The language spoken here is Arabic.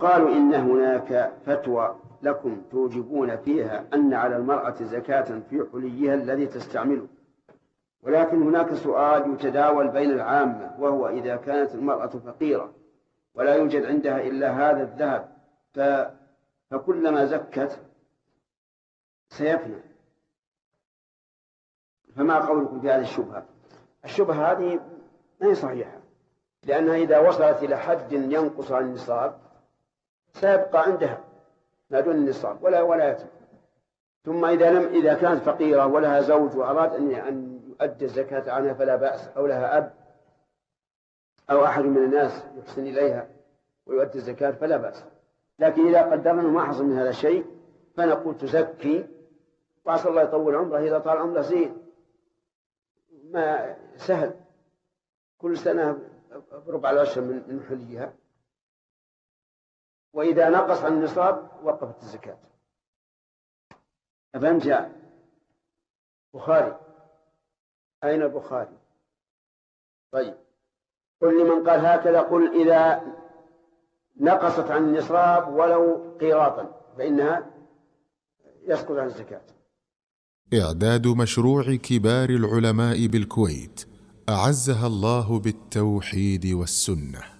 وقالوا إن هناك فتوى لكم توجبون فيها أن على المرأة زكاة في حليها الذي تستعمله، ولكن هناك سؤال يتداول بين العامة، وهو إذا كانت المرأة فقيرة ولا يوجد عندها إلا هذا الذهب فكلما زكت سيفنى، فما قولكم في هذه الشبهة؟ الشبهة هذه ما هي صحيحة، لأنها إذا وصلت إلى حد ينقص عن النصاب سيبقى عندها ما دون النصاب ولا يتم. ثم إذا كانت فقيرة ولها زوج وأراد أن يؤدي الزكاة عنها فلا بأس، أو لها أب أو أحد من الناس يحسن إليها ويؤدي الزكاة فلا بأس. لكن إذا قدرنا ما حصل من هذا الشيء فنقول تزكي، وعسى الله يطول عمره، إذا طال عمره زين، ما سهل، كل سنة بربع العشر من حليها، وإذا نقص عن النصاب وقفت الزكاة. أفهم جاء بخاري؟ أين البخاري؟ طيب قل لمن قال هكذا، قل إذا نقصت عن النصاب ولو قيراطا فإنها يسقط عن الزكاة. إعداد مشروع كبار العلماء بالكويت أعزها الله بالتوحيد والسنة.